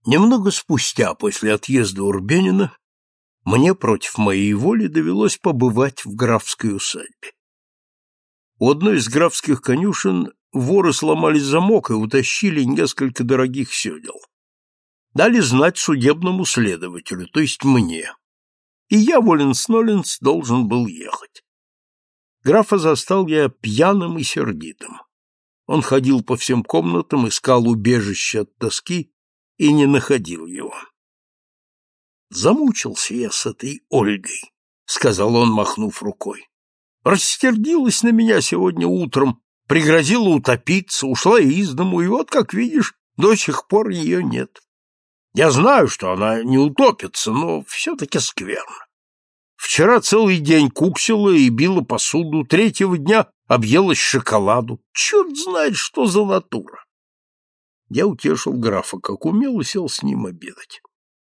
Немного спустя после отъезда Урбенина мне против моей воли довелось побывать в графской усадьбе. У одной из графских конюшен воры сломали замок и утащили несколько дорогих седел. Дали знать судебному следователю, то есть мне. И я, воленс-ноленс, должен был ехать. Графа застал я пьяным и сердитым. Он ходил по всем комнатам, искал убежище от тоски и не находил его. «Замучился я с этой Ольгой», — сказал он, махнув рукой. «Рассердилась на меня сегодня утром, пригрозила утопиться, ушла из дому, и вот, как видишь, до сих пор ее нет. Я знаю, что она не утопится, но все-таки скверно. Вчера целый день куксила и била посуду, третьего дня объелась шоколаду. Черт знает, что за натура!» Я утешил графа, как умел, и сел с ним обедать.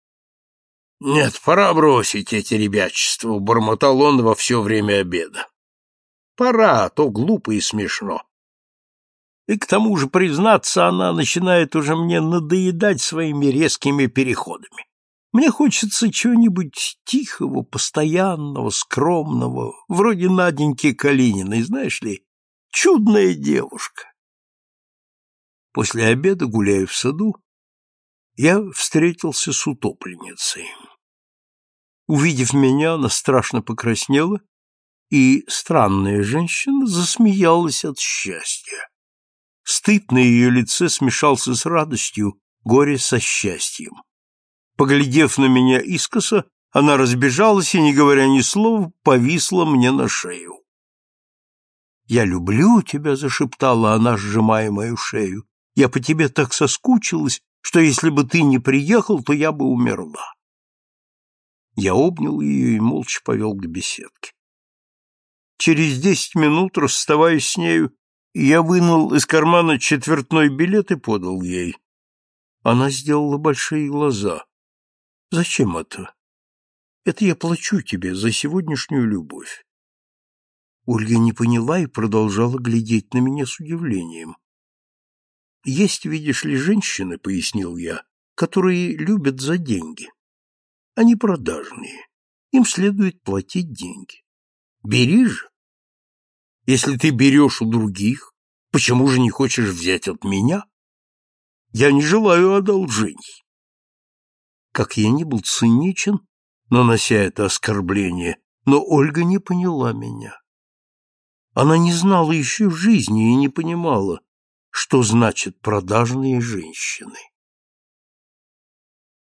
«Нет, пора бросить эти ребячества», — бормотал он во все время обеда. «Пора, а то глупо и смешно. И к тому же, признаться, она начинает уже мне надоедать своими резкими переходами. Мне хочется чего-нибудь тихого, постоянного, скромного, вроде Наденьки Калининой, знаешь ли, чудная девушка». После обеда, гуляя в саду, я встретился с утопленницей. Увидев меня, она страшно покраснела, и странная женщина засмеялась от счастья. Стыд на ее лице смешался с радостью, горе со счастьем. Поглядев на меня искоса, она разбежалась и, не говоря ни слова, повисла мне на шею. «Я люблю тебя», — зашептала она, сжимая мою шею. «Я по тебе так соскучилась, что если бы ты не приехал, то я бы умерла». Я обнял ее и молча повел к беседке. Через 10 минут, расставаясь с нею, я вынул из кармана четвертной билет и подал ей. Она сделала большие глаза. «Зачем это?» «Это я плачу тебе за сегодняшнюю любовь». Ольга не поняла и продолжала глядеть на меня с удивлением. «Есть, видишь ли, женщины, — пояснил я, — которые любят за деньги. Они продажные, им следует платить деньги. Бери же. Если ты берешь у других, почему же не хочешь взять от меня? Я не желаю одолжений». Как я ни был циничен, нанося это оскорбление, но Ольга не поняла меня. Она не знала еще жизни и не понимала, что значит продажные женщины.